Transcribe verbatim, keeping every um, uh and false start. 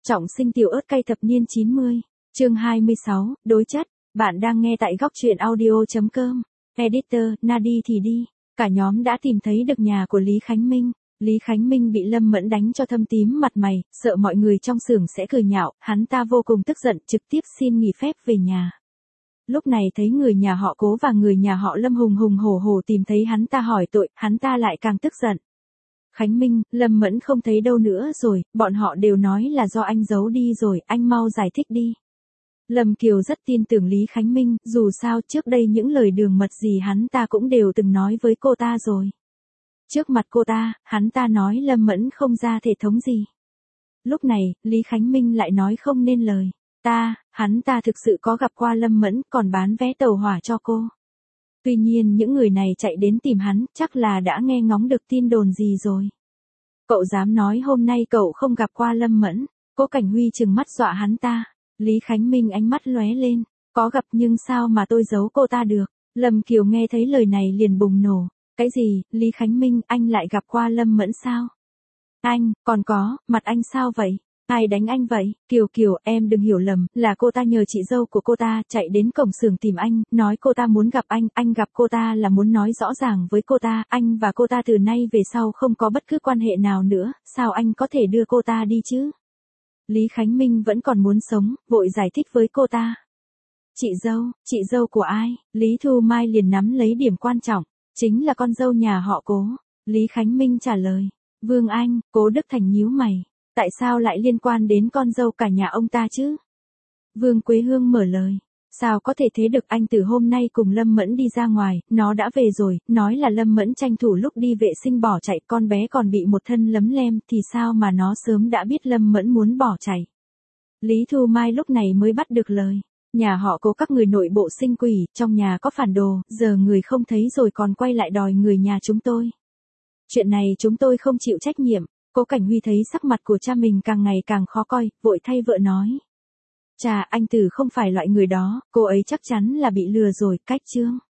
Trọng sinh tiểu ớt cay thập niên chín mươi, chương hai mươi sáu, đối chất, bạn đang nghe tại góc truyện audio.com, editor, Nadi thì đi, cả nhóm đã tìm thấy được nhà của Lý Khánh Minh. Lý Khánh Minh bị Lâm Mẫn đánh cho thâm tím mặt mày, sợ mọi người trong xưởng sẽ cười nhạo, hắn ta vô cùng tức giận, trực tiếp xin nghỉ phép về nhà. Lúc này thấy người nhà họ Cố và người nhà họ Lâm hùng hùng hổ hổ tìm thấy hắn ta hỏi tội, hắn ta lại càng tức giận. Khánh Minh, Lâm Mẫn không thấy đâu nữa rồi, bọn họ đều nói là do anh giấu đi rồi, anh mau giải thích đi. Lâm Kiều rất tin tưởng Lý Khánh Minh, dù sao trước đây những lời đường mật gì hắn ta cũng đều từng nói với cô ta rồi. Trước mặt cô ta, hắn ta nói Lâm Mẫn không ra thể thống gì. Lúc này, Lý Khánh Minh lại nói không nên lời. Ta, hắn ta thực sự có gặp qua Lâm Mẫn, còn bán vé tàu hỏa cho cô. Tuy nhiên những người này chạy đến tìm hắn, chắc là đã nghe ngóng được tin đồn gì rồi. Cậu dám nói hôm nay cậu không gặp qua Lâm Mẫn? Cố Cảnh Huy trừng mắt dọa hắn ta. Lý Khánh Minh ánh mắt lóe lên. Có gặp nhưng sao mà tôi giấu cô ta được? Lâm Kiều nghe thấy lời này liền bùng nổ. Cái gì, Lý Khánh Minh, anh lại gặp qua Lâm Mẫn sao? Anh, còn có, mặt anh sao vậy? Ai đánh anh vậy? Kiều Kiều, em đừng hiểu lầm, là cô ta nhờ chị dâu của cô ta chạy đến cổng xưởng tìm anh, nói cô ta muốn gặp anh, anh gặp cô ta là muốn nói rõ ràng với cô ta, anh và cô ta từ nay về sau không có bất cứ quan hệ nào nữa, sao anh có thể đưa cô ta đi chứ? Lý Khánh Minh vẫn còn muốn sống, vội giải thích với cô ta. Chị dâu, chị dâu của ai? Lý Thu Mai liền nắm lấy điểm quan trọng, chính là con dâu nhà họ Cố. Lý Khánh Minh trả lời. Vương Anh, Cố Đức Thành nhíu mày. Tại sao lại liên quan đến con dâu cả nhà ông ta chứ? Vương Quế Hương mở lời. Sao có thể thế được, anh từ hôm nay cùng Lâm Mẫn đi ra ngoài, nó đã về rồi, nói là Lâm Mẫn tranh thủ lúc đi vệ sinh bỏ chạy, con bé còn bị một thân lấm lem, thì sao mà nó sớm đã biết Lâm Mẫn muốn bỏ chạy. Lý Thu Mai lúc này mới bắt được lời. Nhà họ Cố các người nội bộ sinh quỷ, trong nhà có phản đồ, giờ người không thấy rồi còn quay lại đòi người nhà chúng tôi. Chuyện này chúng tôi không chịu trách nhiệm. Cố Cảnh Huy thấy sắc mặt của cha mình càng ngày càng khó coi, vội thay vợ nói. Cha, anh Tử không phải loại người đó, cô ấy chắc chắn là bị lừa rồi, cách chương.